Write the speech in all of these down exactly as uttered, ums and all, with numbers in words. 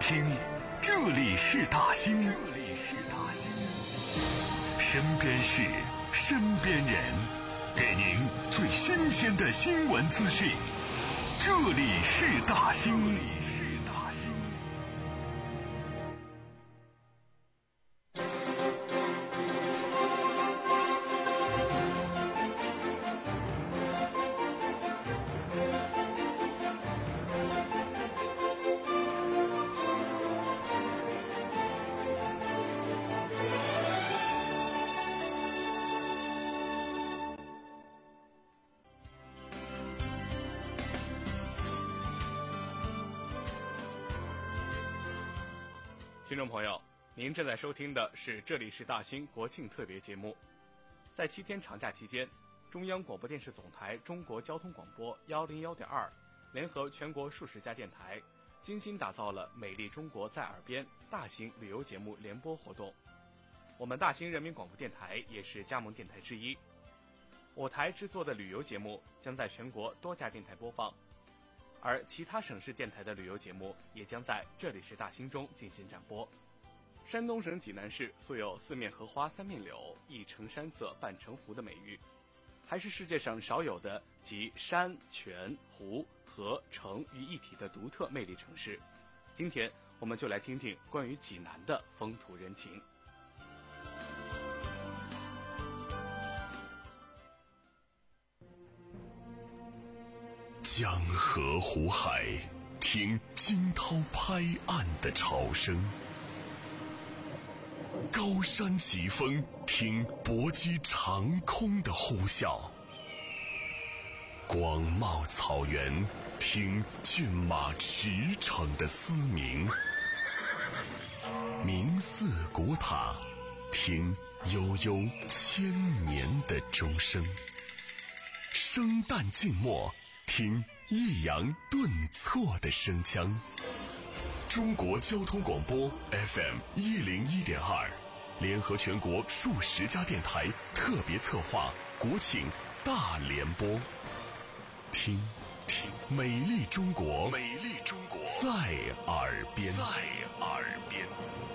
听，这里是大兴，这里是大兴，身边事，身边人，给您最新鲜的新闻资讯。这里是大兴，这里是大兴。 听众朋友，您正在收听的是这里是大兴国庆特别节目。在七天长假期间，中央广播电视总台中国交通广播幺零幺点二联合全国数十家电台，精心打造了美丽中国在耳边大型旅游节目联播活动。我们大兴人民广播电台也是加盟电台之一，我台制作的旅游节目将在全国多家电台播放，而其他省市电台的旅游节目也将在这里是大兴中进行展播。山东省济南市素有四面荷花三面柳，一城山色半城湖的美誉，还是世界上少有的集山泉湖河城于一体的独特魅力城市。今天我们就来听听关于济南的风土人情。 江河湖海，听惊涛拍岸的潮声；高山疾风，听搏击长空的呼啸；广袤草原，听骏马驰骋的嘶鸣；明寺古塔，听悠悠千年的钟声；生旦净末，听抑扬顿挫的声腔。中国交通广播 F M 一零一点二，联合全国数十家电台特别策划国庆大联播。听听美丽中国，美丽中国在耳边，在耳边。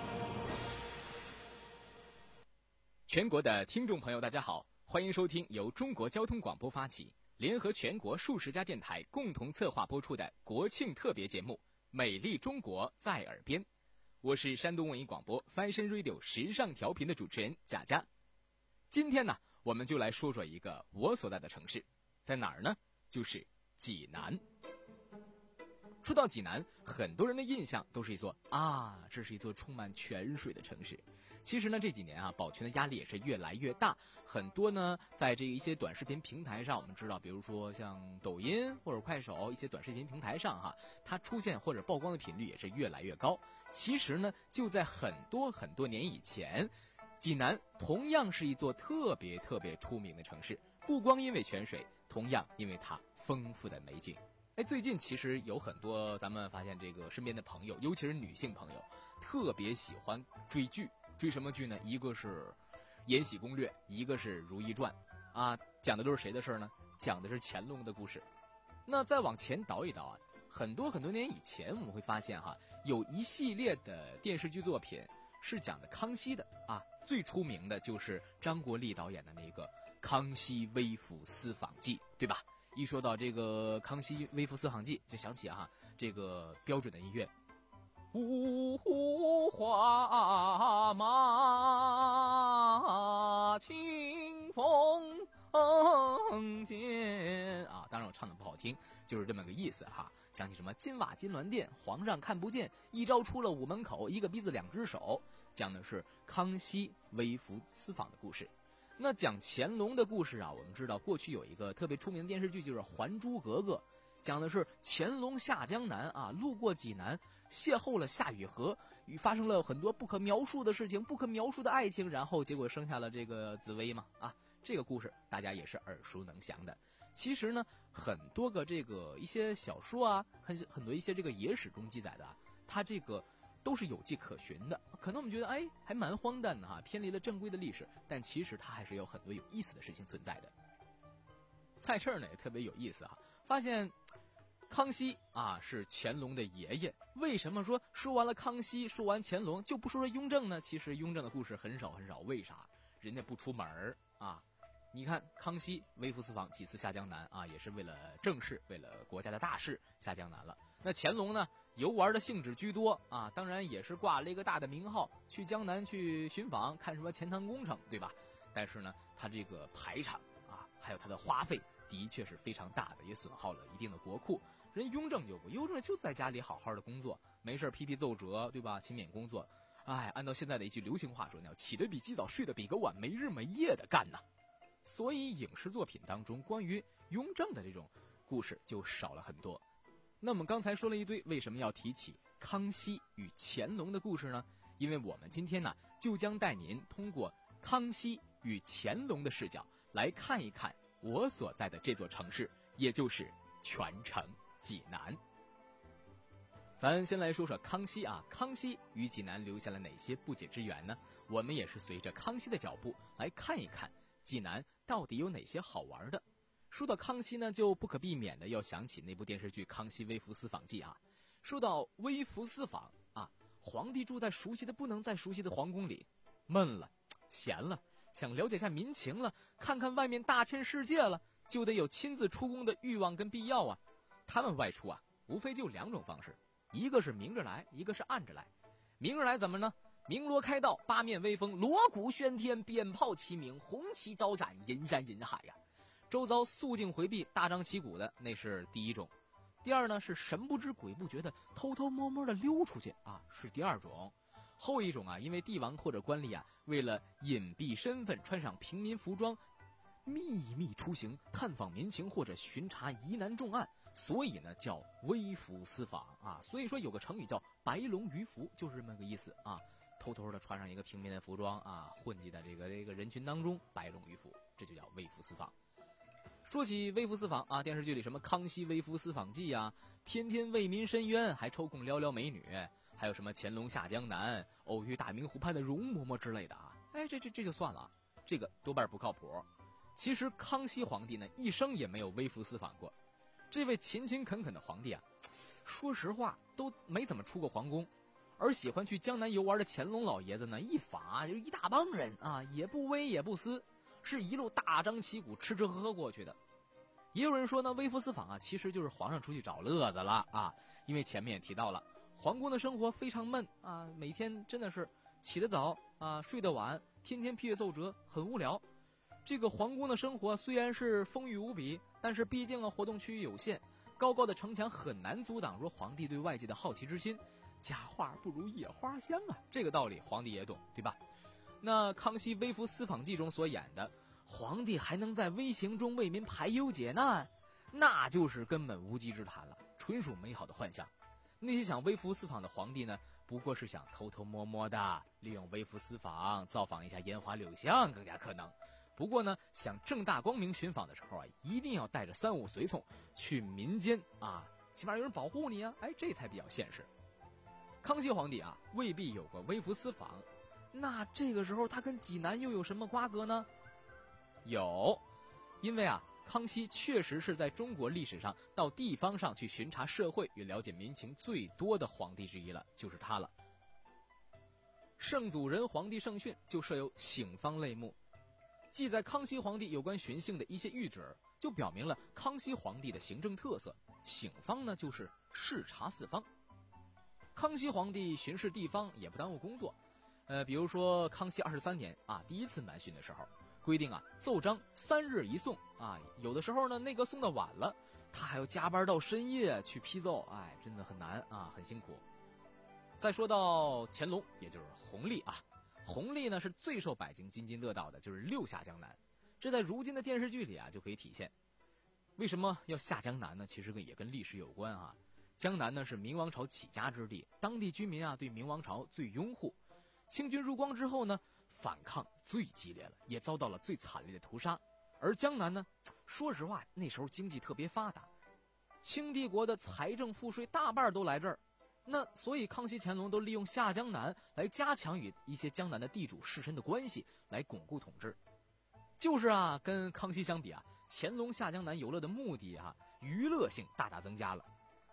全国的听众朋友，大家好，欢迎收听由中国交通广播发起，联合全国数十家电台共同策划播出的国庆特别节目《美丽中国在耳边》，我是山东文艺广播 Fashion Radio 时尚调频的主持人贾佳。今天呢，我们就来说说一个我所在的城市，在哪儿呢？就是济南。说到济南，很多人的印象都是一座啊，这是一座充满泉水的城市。其实呢，这几年啊，保全的压力也是越来越大，很多呢，在这一些短视频平台上，我们知道，比如说像抖音或者快手一些短视频平台上哈，它出现或者曝光的频率也是越来越高。其实呢，就在很多很多年以前，济南同样是一座特别特别出名的城市，不光因为泉水，同样因为它丰富的美景。哎，最近其实有很多咱们发现这个身边的朋友，尤其是女性朋友，特别喜欢追剧。追什么剧呢？一个是《延禧攻略》，一个是《如懿传》，啊，讲的都是谁的事呢？讲的是乾隆的故事。那再往前倒一倒啊，很多很多年以前，我们会发现哈，有一系列的电视剧作品是讲的康熙的啊，最出名的就是张国立导演的那个《康熙微服私访记》，对吧？一说到这个康熙微服私访记，就想起啊这个标准的音乐，五湖花马清风见啊，当然我唱的不好听，就是这么个意思哈。想起什么金瓦金銮殿，皇上看不见，一朝出了午门口，一个鼻子两只手，讲的是康熙微服私访的故事。那讲乾隆的故事啊，我们知道过去有一个特别出名的电视剧，就是《还珠格格》，讲的是乾隆下江南啊，路过济南，邂逅了夏雨荷，与发生了很多不可描述的事情，不可描述的爱情，然后结果生下了这个紫薇嘛啊，这个故事大家也是耳熟能详的。其实呢，很多个这个一些小说啊，很很多一些这个野史中记载的啊，它这个都是有迹可循的。可能我们觉得哎还蛮荒诞的哈，偏离了正规的历史，但其实它还是有很多有意思的事情存在的。在这儿呢也特别有意思哈，发现康熙啊是乾隆的爷爷，为什么说说完了康熙，说完乾隆就不说说雍正呢？其实雍正的故事很少很少，为啥？人家不出门啊。你看康熙微服私访几次下江南啊，也是为了政事，为了国家的大事下江南了。那乾隆呢，游玩的性质居多啊，当然也是挂了一个大的名号，去江南去寻访，看什么钱塘工程，对吧？但是呢，他这个排场啊，还有他的花费，的确是非常大的，也损耗了一定的国库。人雍正就不，雍正就在家里好好的工作，没事批批奏折，对吧？勤勉工作。哎，按照现在的一句流行话说，要起得比鸡早，睡得比个晚，没日没夜的干呐。所以影视作品当中关于雍正的这种故事就少了很多。那么刚才说了一堆，为什么要提起康熙与乾隆的故事呢？因为我们今天呢，就将带您通过康熙与乾隆的视角来看一看我所在的这座城市，也就是全城济南。咱先来说说康熙啊，康熙与济南留下了哪些不解之缘呢？我们也是随着康熙的脚步来看一看济南到底有哪些好玩的。说到康熙呢，就不可避免的要想起那部电视剧《康熙微服私访记》啊。说到微服私访啊，皇帝住在熟悉的不能再熟悉的皇宫里，闷了，闲了，想了解下民情了，看看外面大千世界了，就得有亲自出宫的欲望跟必要啊。他们外出啊，无非就两种方式，一个是明着来，一个是暗着来。明着来怎么呢？鸣锣开道，八面威风，锣鼓喧天，鞭炮齐鸣，红旗招展，人山人海呀、啊。周遭肃静回避，大张旗鼓的，那是第一种。第二呢，是神不知鬼不觉的偷偷摸摸的溜出去啊，是第二种。后一种啊，因为帝王或者官吏啊，为了隐蔽身份，穿上平民服装，秘密出行，探访民情或者巡查疑难重案，所以呢叫微服私访啊。所以说有个成语叫白龙鱼服，就是这么个意思啊。偷偷的穿上一个平民的服装啊，混迹在这个这个人群当中，白龙鱼服，这就叫微服私访。说起微服私访啊，电视剧里什么《康熙微服私访记》啊，天天为民申冤，还抽空撩撩美女，还有什么乾隆下江南、偶遇大明湖畔的容嬷嬷之类的啊，哎，这这这就算了，这个多半不靠谱。其实康熙皇帝呢，一生也没有微服私访过。这位勤勤恳恳的皇帝啊，说实话都没怎么出过皇宫。而喜欢去江南游玩的乾隆老爷子呢，一访就一大帮人啊，也不微也不私，是一路大张旗鼓吃吃喝喝过去的。也有人说呢，微服私访啊，其实就是皇上出去找乐子了啊。因为前面也提到了，皇宫的生活非常闷啊，每天真的是起得早啊，睡得晚，天天批阅奏折，很无聊。这个皇宫的生活虽然是丰裕无比，但是毕竟啊活动区域有限，高高的城墙很难阻挡说皇帝对外界的好奇之心。假话不如野花香啊，这个道理皇帝也懂，对吧？那康熙微服私访记中所演的皇帝还能在微行中为民排忧解难，那就是根本无稽之谈了，纯属美好的幻想。那些想微服私访的皇帝呢，不过是想偷偷摸摸的利用微服私访造访一下烟花柳巷更加可能。不过呢，想正大光明寻访的时候啊，一定要带着三五随从去民间啊，起码有人保护你啊，哎，这才比较现实。康熙皇帝啊，未必有过微服私访，那这个时候他跟济南又有什么瓜葛呢？有，因为啊，康熙确实是在中国历史上到地方上去巡查社会与了解民情最多的皇帝之一了，就是他了。圣祖仁皇帝圣训就设有省方类目，记载康熙皇帝有关巡幸的一些谕旨，就表明了康熙皇帝的行政特色。省方呢，就是视察四方。康熙皇帝巡视地方也不耽误工作，呃，比如说康熙二十三年啊，第一次南巡的时候，规定啊，奏章三日一送啊，有的时候呢，内阁送的晚了，他还要加班到深夜去批奏，哎，真的很难啊，很辛苦。再说到乾隆，也就是弘历啊，弘历呢是最受百姓津津乐道的，就是六下江南，这在如今的电视剧里啊就可以体现。为什么要下江南呢？其实也跟历史有关啊。江南呢是明王朝起家之地，当地居民啊对明王朝最拥护。清军入关之后呢，反抗最激烈了，也遭到了最惨烈的屠杀。而江南呢，说实话那时候经济特别发达，清帝国的财政赋税大半都来这儿。那所以康熙乾隆都利用下江南来加强与一些江南的地主士绅的关系，来巩固统治。就是啊，跟康熙相比啊，乾隆下江南游乐的目的啊，娱乐性大大增加了。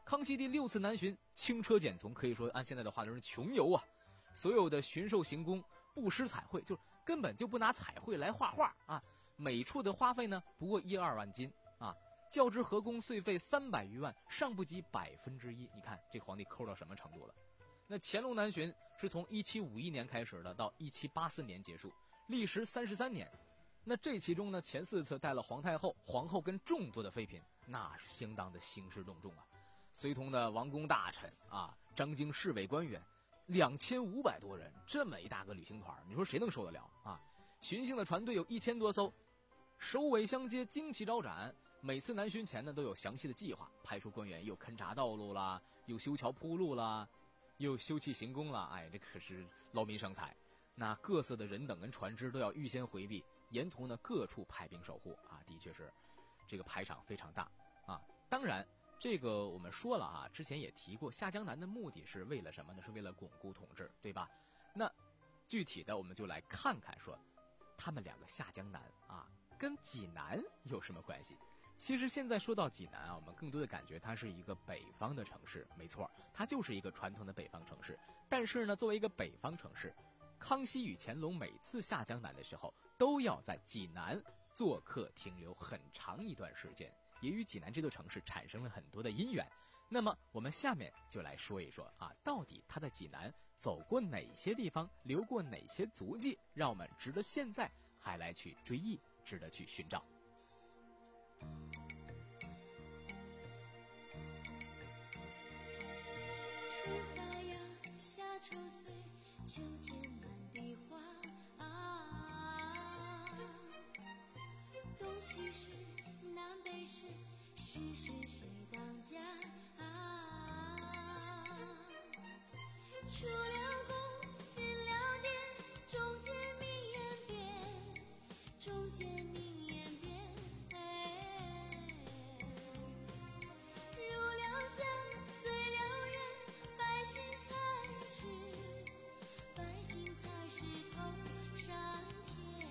康熙第六次南巡，轻车简从，可以说按现在的话就是穷游啊。所有的巡狩行宫不施彩绘，就根本就不拿彩绘来画画啊。每处的花费呢不过一二万金啊，较之河工岁费三百余万，尚不及百分之一。你看这皇帝抠到什么程度了？那乾隆南巡是从一七五一年开始的，到一七八四年结束，历时三十三年。那这其中呢，前四次带了皇太后、皇后跟众多的妃嫔，那是相当的兴师动众啊。随同的王公大臣啊，张京侍卫官员，两千五百多人，这么一大个旅行团，你说谁能受得了啊？巡幸的船队有一千多艘，首尾相接，旌旗招展。每次南巡前呢，都有详细的计划，派出官员又勘察道路啦，又修桥铺路啦，又修葺行宫啦，哎，这可是劳民伤财。那各色的人等跟船只都要预先回避，沿途呢各处派兵守护啊，的确是这个排场非常大啊。当然这个我们说了啊，之前也提过，下江南的目的是为了什么呢？是为了巩固统治，对吧？那具体的我们就来看看说他们两个下江南啊跟济南有什么关系。其实现在说到济南啊，我们更多的感觉它是一个北方的城市，没错，它就是一个传统的北方城市。但是呢，作为一个北方城市，康熙与乾隆每次下江南的时候都要在济南做客停留很长一段时间，也与济南这座城市产生了很多的因缘。那么我们下面就来说一说啊，到底他在济南走过哪些地方，留过哪些足迹，让我们值得现在还来去追忆，值得去寻找。 出发呀，夏秋岁，秋天满地花啊，东西是南北是，是是谁当家啊？出了宫，进了殿，中间名言变，中间名言变，哎，入了乡，随了园，百姓才是，百姓才是头上天。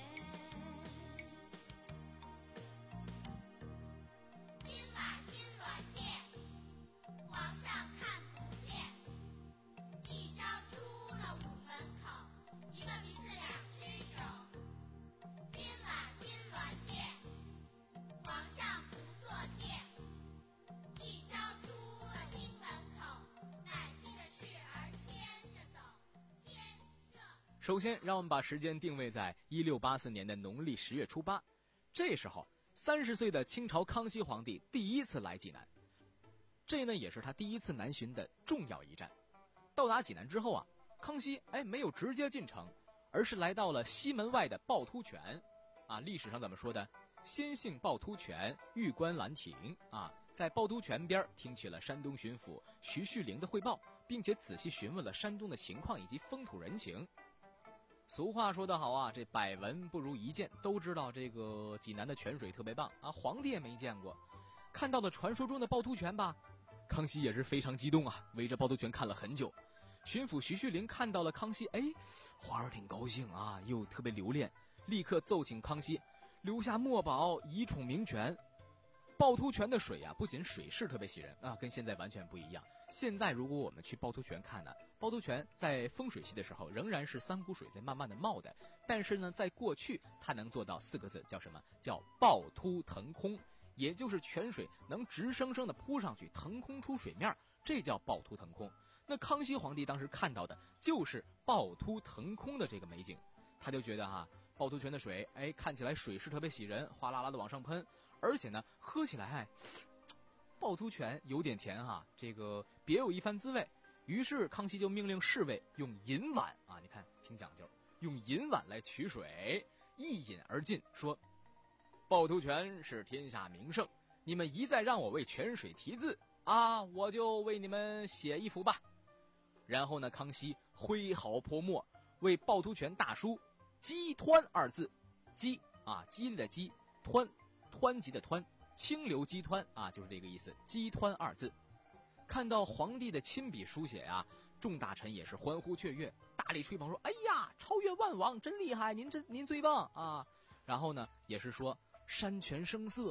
今晚金銮殿，皇上看不见。一朝出了午门口，一个鼻子两只手。今晚金銮殿，皇上不坐殿。一朝出了京门口，百姓的事儿牵着走，牵着。 首先让我们把时间定位在一六八四年的农历十月初八，这时候三十岁的清朝康熙皇帝第一次来济南，这呢也是他第一次南巡的重要一站。到达济南之后啊，康熙哎没有直接进城，而是来到了西门外的趵突泉啊。历史上怎么说的？先幸趵突泉，欲观兰亭啊。在趵突泉边听取了山东巡抚徐旭龄的汇报，并且仔细询问了山东的情况以及风土人情。俗话说得好啊，这百闻不如一见，都知道这个济南的泉水特别棒啊，皇帝也没见过。看到了传说中的趵突泉吧，康熙也是非常激动啊，围着趵突泉看了很久。巡抚徐旭龄看到了康熙，哎，皇上挺高兴啊，又特别留恋，立刻奏请康熙留下墨宝以宠名泉。趵突泉的水啊，不仅水势特别喜人啊，跟现在完全不一样。现在如果我们去趵突泉看呢，趵突泉在丰水期的时候仍然是三股水在慢慢的冒的，但是呢，在过去它能做到四个字，叫什么？叫趵突腾空，也就是泉水能直生生的扑上去，腾空出水面，这叫趵突腾空。那康熙皇帝当时看到的就是趵突腾空的这个美景，他就觉得哈、啊，趵突泉的水，哎，看起来水势特别喜人，哗啦啦的往上喷，而且呢，喝起来哎，趵突泉有点甜哈、啊，这个别有一番滋味。于是康熙就命令侍卫用银碗啊，你看挺讲究，用银碗来取水，一饮而尽，说趵突泉是天下名胜，你们一再让我为泉水题字啊，我就为你们写一幅吧。然后呢，康熙挥毫泼墨，为趵突泉大书激湍二字，激啊，激励的激，湍湍急的湍，清流激湍啊，就是这个意思，激湍二字。看到皇帝的亲笔书写啊，众大臣也是欢呼雀跃，大力吹捧说：“哎呀，超越万王，真厉害！您真您最棒啊！”然后呢，也是说山泉声色，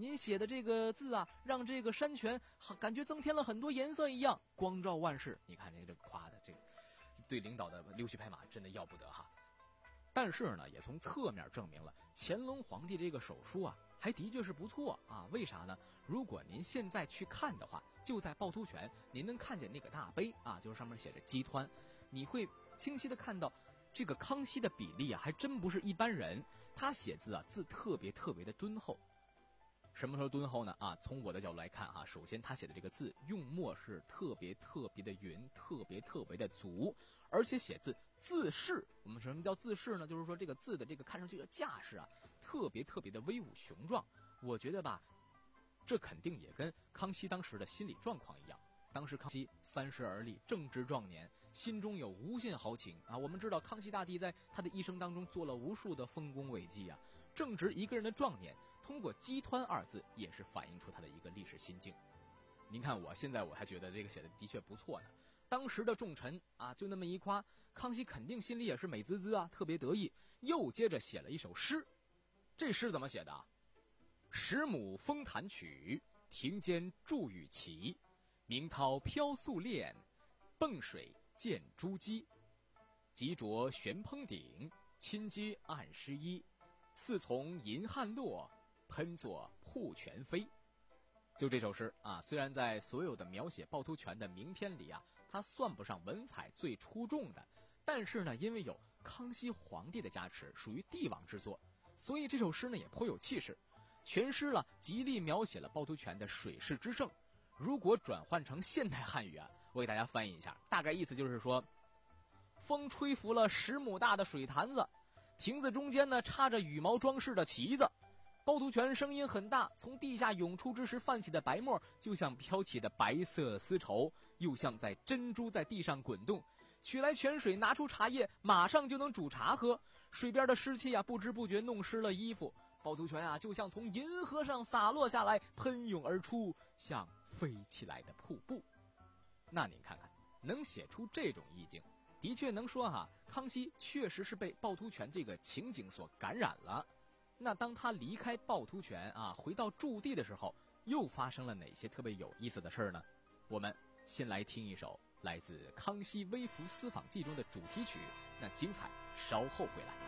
您写的这个字啊，让这个山泉感觉增添了很多颜色一样，光照万世。你看这这夸的，这个对领导的溜须拍马真的要不得哈。但是呢，也从侧面证明了乾隆皇帝这个手书啊，还的确是不错啊。为啥呢？如果您现在去看的话，就在趵突泉，您能看见那个大碑啊，就是上面写着姬湍，你会清晰的看到这个康熙的笔力啊，还真不是一般人。他写字啊，字特别特别的敦厚。什么时候敦厚呢？啊，从我的角度来看啊，首先他写的这个字用墨是特别特别的匀，特别特别的足，而且写字字势，我们什么叫字势呢？就是说这个字的这个看上去的架势啊，特别特别的威武雄壮。我觉得吧，这肯定也跟康熙当时的心理状况一样。当时康熙三十而立，正值壮年，心中有无限豪情啊。我们知道康熙大帝在他的一生当中做了无数的丰功伟绩啊。正值一个人的壮年，通过姬湍二字也是反映出他的一个历史心境。您看我现在我还觉得这个写的的确不错呢。当时的重臣啊，就那么一夸，康熙肯定心里也是美滋滋啊，特别得意。又接着写了一首诗，这诗怎么写的啊？十亩风弹曲，庭间筑雨旗，明涛飘素练，迸水见珠玑。急着悬烹鼎，亲接按湿衣。似从银汉落，喷作瀑泉飞。就这首诗啊，虽然在所有的描写趵突泉的名篇里啊，它算不上文采最出众的，但是呢，因为有康熙皇帝的加持，属于帝王之作，所以这首诗呢也颇有气势。全诗了极力描写了趵突泉的水势之盛。如果转换成现代汉语啊，我给大家翻译一下，大概意思就是说，风吹拂了十亩大的水潭子，亭子中间呢插着羽毛装饰的旗子，趵突泉声音很大，从地下涌出之时泛起的白沫，就像飘起的白色丝绸，又像在珍珠在地上滚动。取来泉水，拿出茶叶，马上就能煮茶喝。水边的湿气啊，不知不觉弄湿了衣服。趵突泉啊，就像从银河上洒落下来，喷涌而出，像飞起来的瀑布。那您看看，能写出这种意境，的确能说哈、啊，康熙确实是被趵突泉这个情景所感染了。那当他离开趵突泉啊，回到驻地的时候，又发生了哪些特别有意思的事儿呢？我们先来听一首来自《康熙微服私访记》中的主题曲，那精彩稍后回来。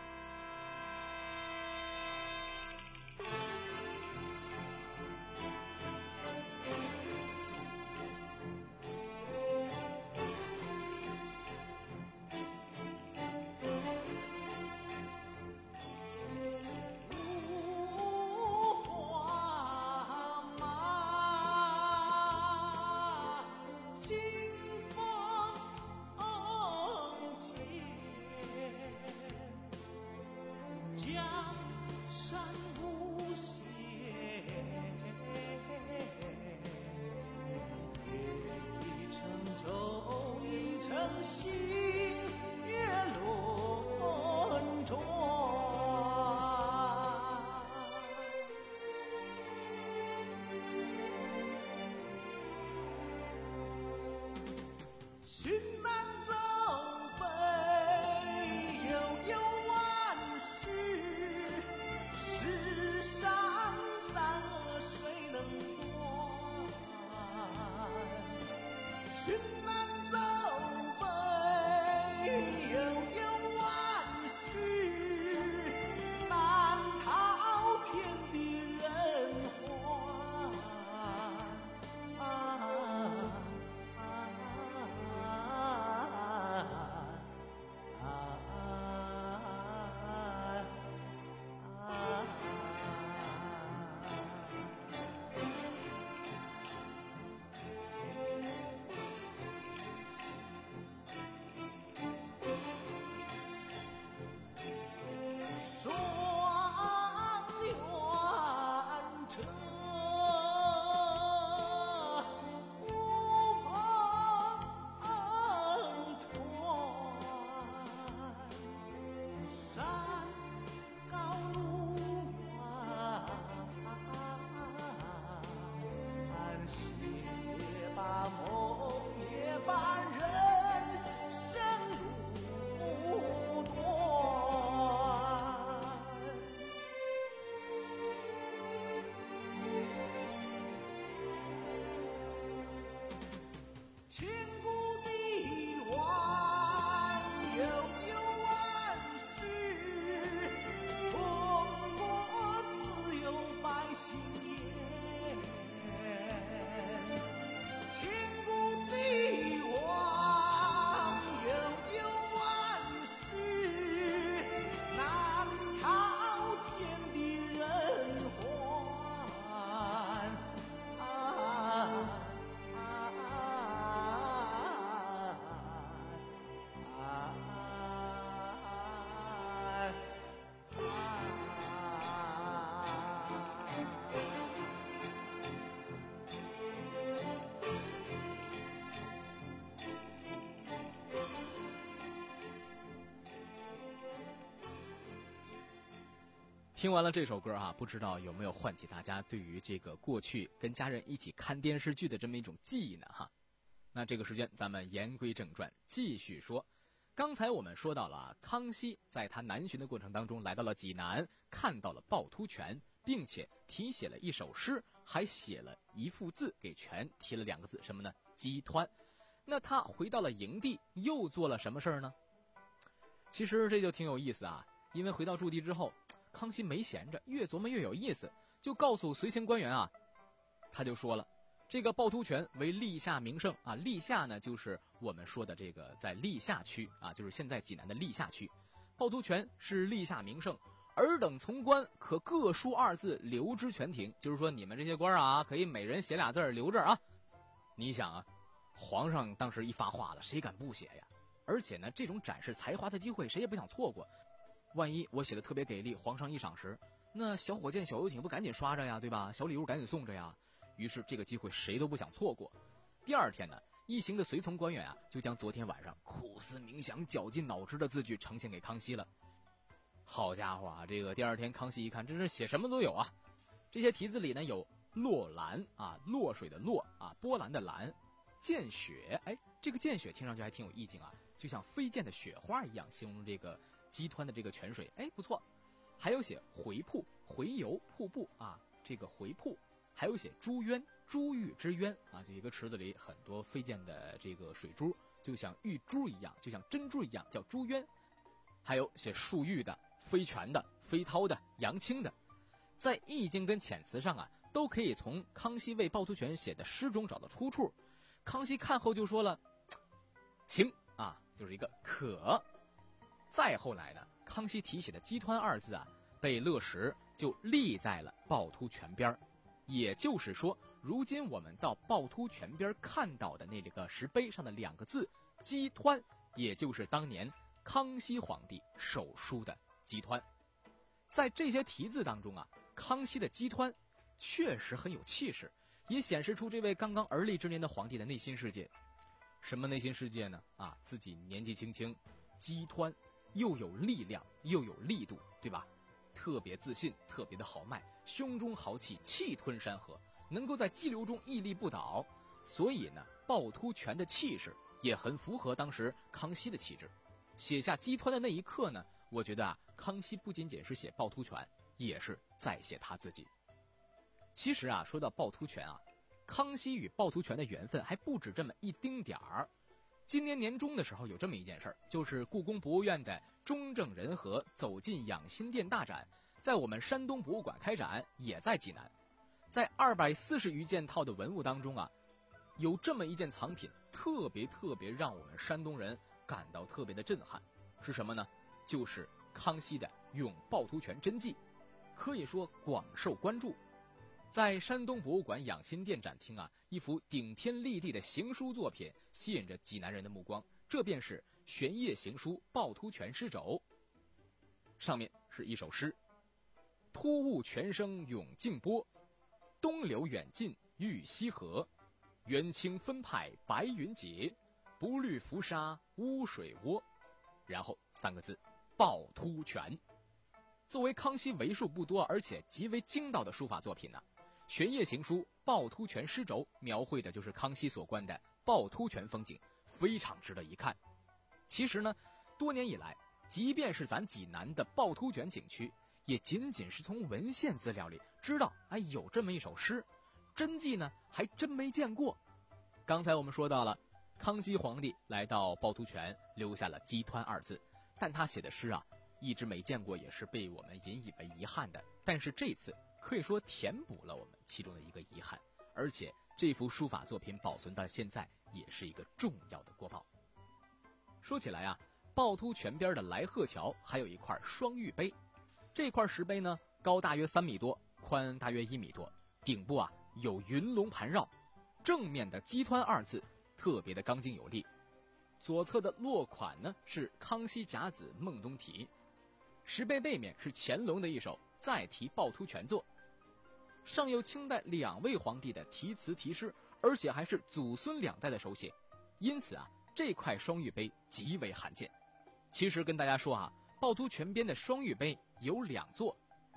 听完了这首歌啊，不知道有没有唤起大家对于这个过去跟家人一起看电视剧的这么一种记忆呢？哈，那这个时间咱们言归正传，继续说。刚才我们说到了啊，康熙在他南巡的过程当中来到了济南，看到了趵突泉，并且题写了一首诗，还写了一幅字，给泉提了两个字，什么呢？激湍。那他回到了营地，又做了什么事儿呢？其实这就挺有意思啊，因为回到驻地之后，康熙没闲着，越琢磨越有意思，就告诉随行官员啊，他就说了，这个趵突泉为历下名胜啊，历下呢就是我们说的这个在历下区啊，就是现在济南的历下区，趵突泉是历下名胜，尔等从官可各书二字留之泉庭，就是说你们这些官啊，可以每人写俩字留着啊。你想啊，皇上当时一发话了，谁敢不写呀？而且呢，这种展示才华的机会谁也不想错过，万一我写的特别给力，皇上一赏识，那小火箭小游艇不赶紧刷着呀，对吧？小礼物赶紧送着呀。于是这个机会谁都不想错过。第二天呢，一行的随从官员啊，就将昨天晚上苦思冥想绞尽脑汁的字句呈现给康熙了。好家伙啊，这个第二天康熙一看，这是写什么都有啊。这些题字里呢有落兰啊，落水的落啊，波澜的澜，见雪，哎，这个见雪听上去还挺有意境啊，就像飞溅的雪花一样，形容这个激湍的这个泉水，哎，不错。还有写回瀑，回游瀑布啊，这个回瀑。还有写珠渊，珠玉之渊啊，就一个池子里很多飞溅的这个水珠，就像玉珠一样，就像珍珠一样，叫珠渊。还有写漱玉的、飞泉的、飞涛的、扬清的，在意境跟遣词上啊，都可以从康熙为趵突泉写的诗中找到出处。康熙看后就说了，行啊，就是一个可。再后来呢，康熙题写的激湍二字啊，被勒实就立在了趵突泉边。也就是说，如今我们到趵突泉边看到的那个石碑上的两个字激湍，也就是当年康熙皇帝手书的激湍。在这些题字当中啊，康熙的激湍确实很有气势，也显示出这位刚刚而立之年的皇帝的内心世界。什么内心世界呢？啊，自己年纪轻轻，激湍又有力量又有力度，对吧？特别自信，特别的豪迈，胸中豪气，气吞山河，能够在激流中屹立不倒。所以呢，趵突泉的气势也很符合当时康熙的气质。写下激湍的那一刻呢，我觉得啊，康熙不仅仅是写趵突泉，也是在写他自己。其实啊，说到趵突泉啊，康熙与趵突泉的缘分还不止这么一丁点儿。今年年中的时候有这么一件事儿，就是故宫博物院的中正人和走进养心殿大展，在我们山东博物馆开展，也在济南。在二百四十余件套的文物当中啊，有这么一件藏品，特别特别让我们山东人感到特别的震撼，是什么呢？就是康熙的《咏趵突泉真迹》，可以说广受关注。在山东博物馆养心殿展厅啊，一幅顶天立地的行书作品吸引着济南人的目光，这便是玄烨行书趵突泉诗轴。上面是一首诗：突兀泉声涌静波，东流远近遇西河，元清分派白云节，不虑浮沙污水窝。然后三个字：趵突泉。作为康熙为数不多而且极为精到的书法作品呢、啊，玄烨行书趵突泉诗轴描绘的就是康熙所观的趵突泉风景，非常值得一看。其实呢，多年以来，即便是咱济南的趵突泉景区，也仅仅是从文献资料里知道，哎，有这么一首诗，真迹呢还真没见过。刚才我们说到了，康熙皇帝来到趵突泉，留下了激湍二字，但他写的诗啊，一直没见过，也是被我们引以为遗憾的。但是这次可以说填补了我们其中的一个遗憾，而且这幅书法作品保存到现在也是一个重要的国宝。说起来啊，趵突泉边的来鹤桥还有一块双玉碑，这块石碑呢高大约三米多，宽大约一米多，顶部啊有云龙盘绕，正面的激湍二字特别的刚劲有力，左侧的落款呢是康熙甲子孟冬题，石碑背面是乾隆的一首再题趵突泉作，上有清代两位皇帝的题词题诗，而且还是祖孙两代的手写，因此啊，这块双玉碑极为罕见。其实跟大家说啊，趵突泉边的双玉碑有两座，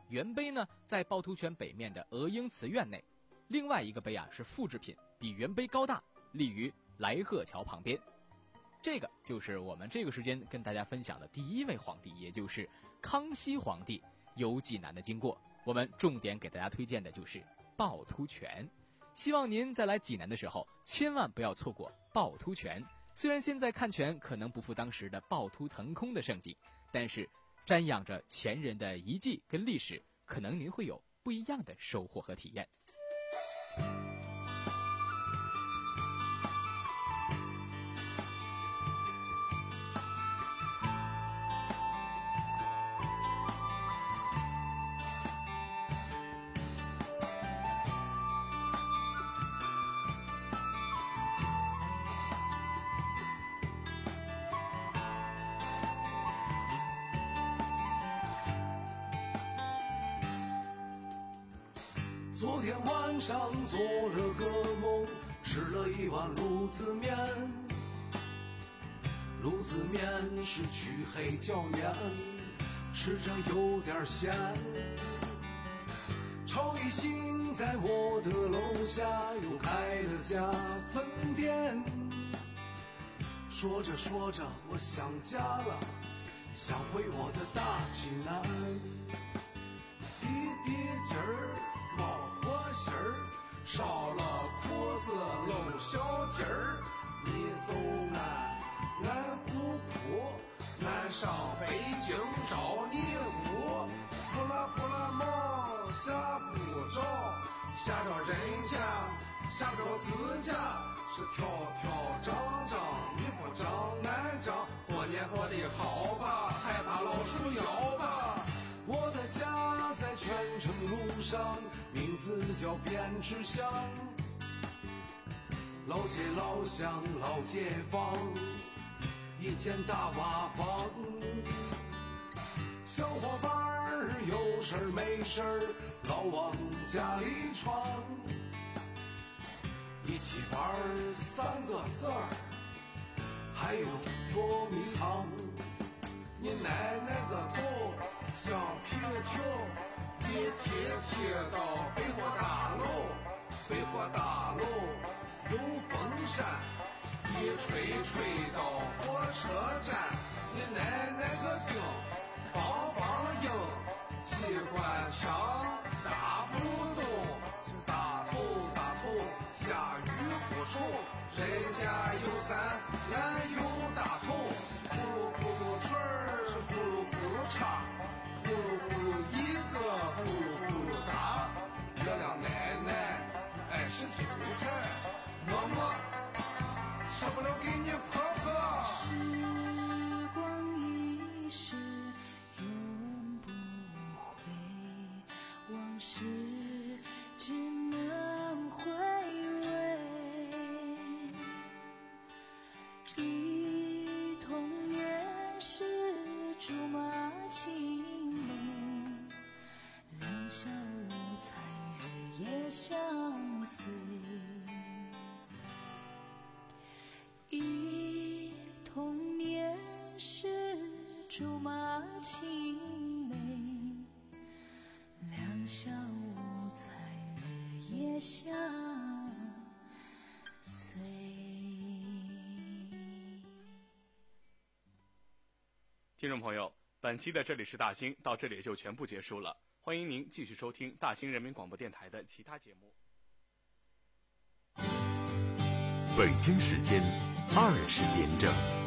原碑呢在趵突泉北面的鹅英祠院内，另外一个碑啊是复制品，比原碑高大，立于来鹤桥旁边。这个就是我们这个时间跟大家分享的第一位皇帝，也就是康熙皇帝游济南的经过。我们重点给大家推荐的就是趵突泉，希望您在来济南的时候千万不要错过趵突泉。虽然现在看泉可能不复当时的趵突腾空的盛景，但是瞻仰着前人的遗迹跟历史，可能您会有不一样的收获和体验。 昨天晚上做了个梦，吃了一碗卤子面，卤子面是去黑椒面，吃着有点咸。超一星在我的楼下又开了家分店，说着说着我想家了，想回我的大济南。滴滴今儿冒火心儿，烧了裤子露小鸡儿。你走南，俺不哭，俺上北京找你姑。扑啦扑啦忙下不着，吓着人家，吓不着自家。是跳跳张张，你不张俺张。过年过得好吧，害怕老鼠咬吧。我的家在泉城路上，名字叫编织巷。老街老巷老街坊，一间大瓦房。小伙伴儿有事儿没事儿老往家里闯，一起玩三个字儿，还有捉迷藏。你奶奶个头像皮球，一贴贴到北火大楼，北火大楼有风扇，一吹吹到火车站。你奶奶个腚梆梆硬，机关枪打不动，大头大头下雨不愁。人家有伞，俺有大头，咕噜咕噜吹儿是咕噜咕噜唱，咕噜咕噜一个，咕噜咕噜仨。月亮奶奶爱吃韭菜，么么舍不了给你婆婆。 时光一逝永不回，往事只能回味。忆童年时竹马青梅，两小无猜日夜相随。忆童年时竹马青梅，两小无猜日夜相随。 听众朋友，本期的这里是大兴到这里就全部结束了，欢迎您继续收听大兴人民广播电台的其他节目。 北京时间二十点整。